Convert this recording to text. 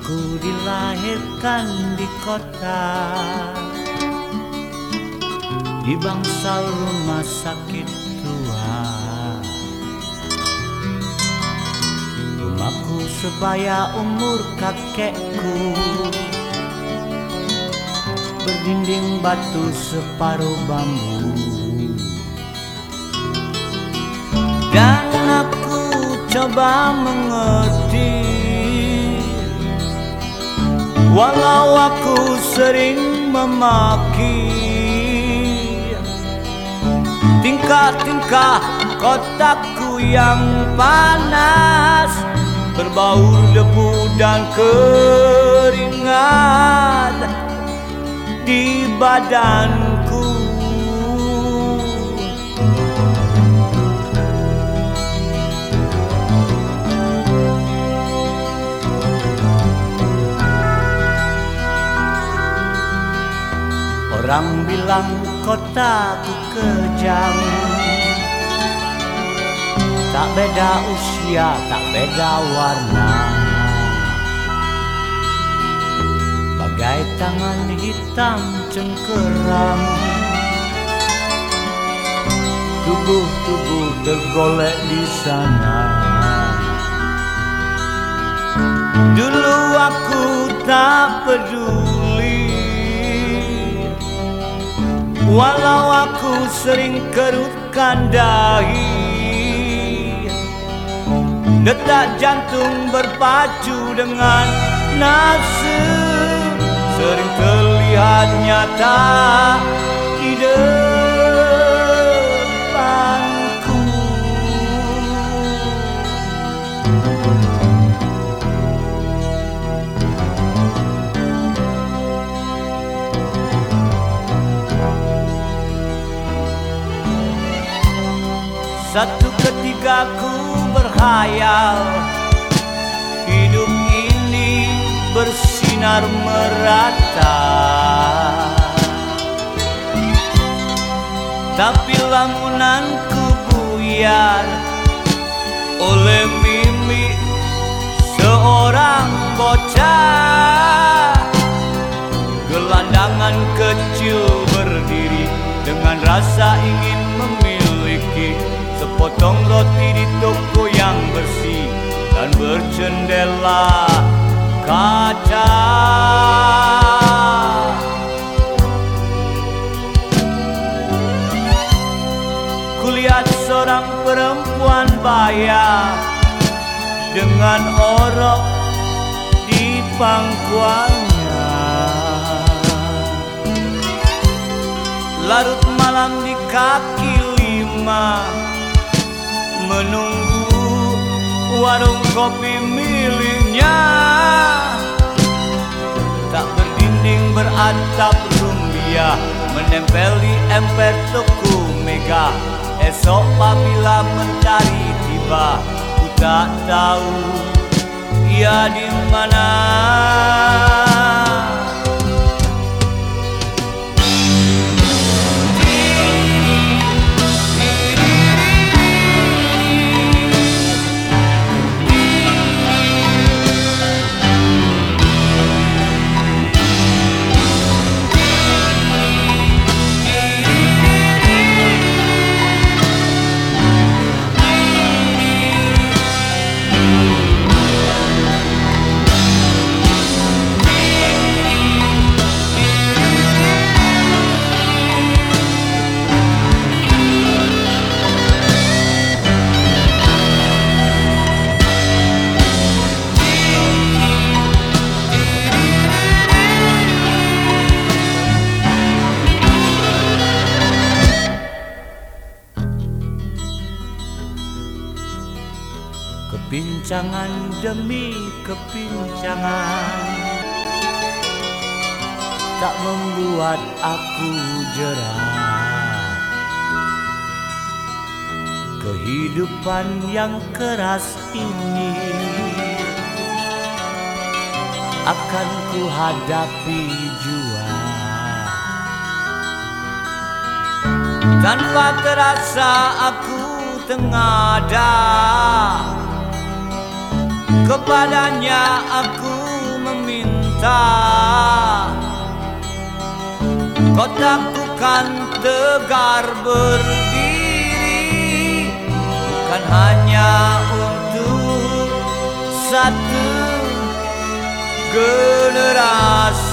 Aku dilahirkan di kota, di bangsal rumah sakit tua. Rumahku sebaya umur kakekku, berdinding batu separuh bambu. Dan aku coba mengerti, walau aku sering memaki tingkah-tingkah kotaku yang panas, berbaur debu dan keringat di badanku. Orang bilang kotaku kejam, tak beda usia, tak beda warna, bagai tangan hitam cengkeram. Tubuh-tubuh tergolek di sana. Dulu aku tak peduli, walau aku sering kerutkan dahi. Detak jantung berpacu dengan nafsu, sering terlihat nyata di depanku. Satu ketika ku berhayal, hidup ini bersinar merata. Tapi lamunanku buyar oleh mimik seorang bocah. Gelandangan kecil berdiri dengan rasa ingin memiliki sepotong roti di toko yang bersih dan berjendela kaca. Kulihat seorang perempuan baya dengan orok di pangkuannya, larut malam di kaki lima, menunggu warung kopi miliknya. Tak berdinding beratap rumbia, menempel di emper toko mega. Esok apabila mentari tiba, ku tak tahu ia di mana. Kepincangan demi kepincangan tak membuat aku jerah. Kehidupan yang keras ini akan ku hadapi jua. Tanpa terasa aku tengada, kepadanya aku bangsa. Kotaku kan tegar berdiri, bukan hanya untuk satu generasi.